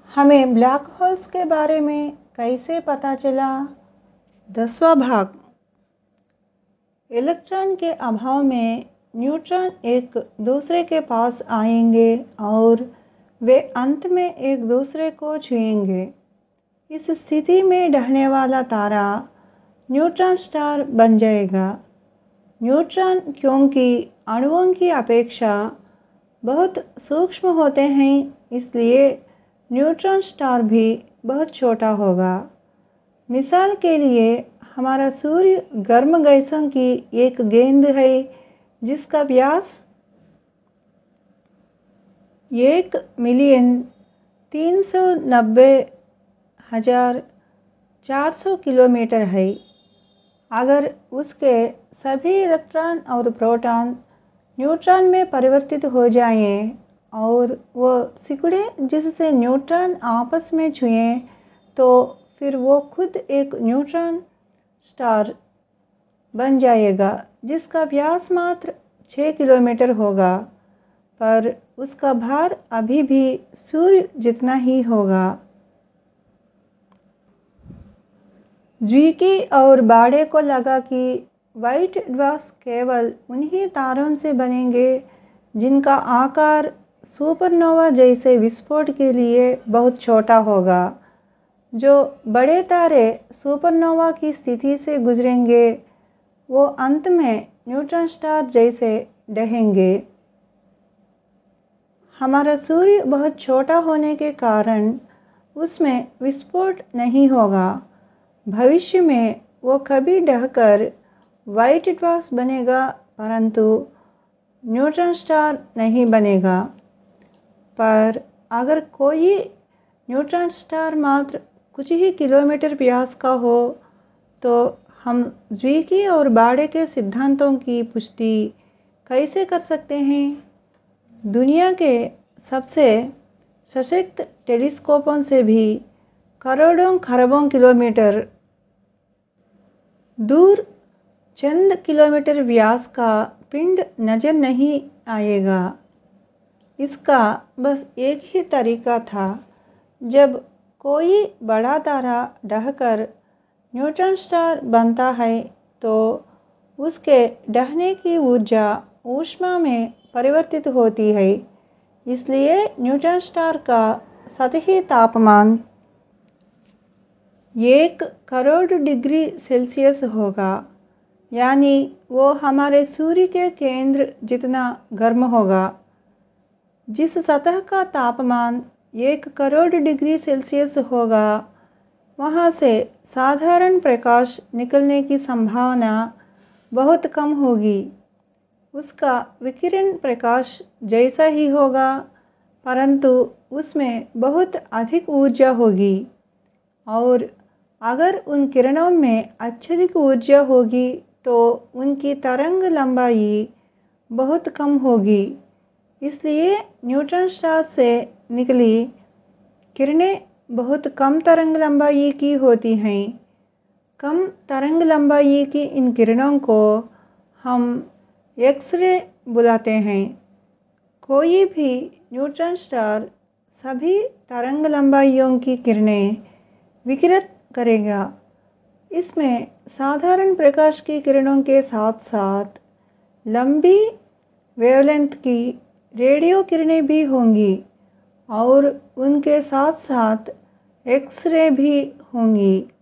हमें black holes के बारे में कैसे पता चला? 10वां भाग। इलेक्ट्रॉन के अभाव में न्यूट्रॉन एक दूसरे के पास आएंगे और वे अंत में एक दूसरे को छुएंगे। इस स्थिति में ढहने वाला तारा न्यूट्रॉन स्टार बन जाएगा। न्यूट्रॉन क्योंकि अणुओं की अपेक्षा बहुत सूक्ष्म होते हैं, इसलिए न्यूट्रॉन स्टार भी बहुत छोटा होगा। मिसाल के लिए हमारा सूर्य गर्म गैसों की एक गेंद है जिसका व्यास 1,390,400 किलोमीटर है। अगर उसके सभी इलेक्ट्रॉन और प्रोटॉन न्यूट्रॉन में परिवर्तित हो जाएं और वो सिकुड़ें जिससे न्यूट्रॉन आपस में छुएं, तो फिर वो खुद एक न्यूट्रॉन स्टार बन जाएगा जिसका व्यास मात्र 6 किलोमीटर होगा, पर उसका भार अभी भी सूर्य जितना ही होगा। ज़्विकी और बाड़े को लगा कि व्हाइट ड्वार्फ्स केवल उन्हीं तारों से बनेंगे जिनका आकार सुपरनोवा जैसे विस्फोट के लिए बहुत छोटा होगा। जो बड़े तारे सुपरनोवा की स्थिति से गुजरेंगे वो अंत में न्यूट्रॉन स्टार जैसे ढहेंगे। हमारा सूर्य बहुत छोटा होने के कारण उसमें विस्फोट नहीं होगा। भविष्य में वो कभी ढहकर व्हाइट ड्वार्फ बनेगा, परंतु न्यूट्रॉन स्टार नहीं बनेगा। पर अगर कोई न्यूट्रॉन स्टार मात्र कुछ ही किलोमीटर व्यास का हो, तो हम ज़्विकी और बाड़े के सिद्धांतों की पुष्टि कैसे कर सकते हैं? दुनिया के सबसे सशक्त टेलीस्कोपों से भी करोड़ों खरबों किलोमीटर दूर चंद किलोमीटर व्यास का पिंड नजर नहीं आएगा। इसका बस एक ही तरीका था, जब कोई बड़ा तारा ढहकर न्यूट्रॉन स्टार बनता है तो उसके ढहने की ऊर्जा ऊष्मा में परिवर्तित होती है। इसलिए न्यूट्रॉन स्टार का सतही तापमान 1 करोड़ डिग्री सेल्सियस होगा, यानी वो हमारे सूर्य के केंद्र जितना गर्म होगा। जिस सतह का तापमान 1 करोड़ डिग्री सेल्सियस होगा, वहाँ से साधारण प्रकाश निकलने की संभावना बहुत कम होगी। उसका विकिरण प्रकाश जैसा ही होगा, परंतु उसमें बहुत अधिक ऊर्जा होगी, और अगर उन किरणों में अत्यधिक ऊर्जा होगी तो उनकी तरंग लंबाई बहुत कम होगी। इसलिए न्यूट्रॉन स्टार से निकली किरणें बहुत कम तरंग लंबाई की होती हैं। कम तरंग लंबाई की इन किरणों को हम एक्स-रे बुलाते हैं। कोई भी न्यूट्रॉन स्टार सभी तरंग लंबाइयों की किरणें विकिरित करेगा। इसमें साधारण प्रकाश की किरणों के साथ साथ लंबी वेवलेंथ की रेडियो किरणें भी होंगी और उनके साथ साथ एक्स-रे भी होंगी।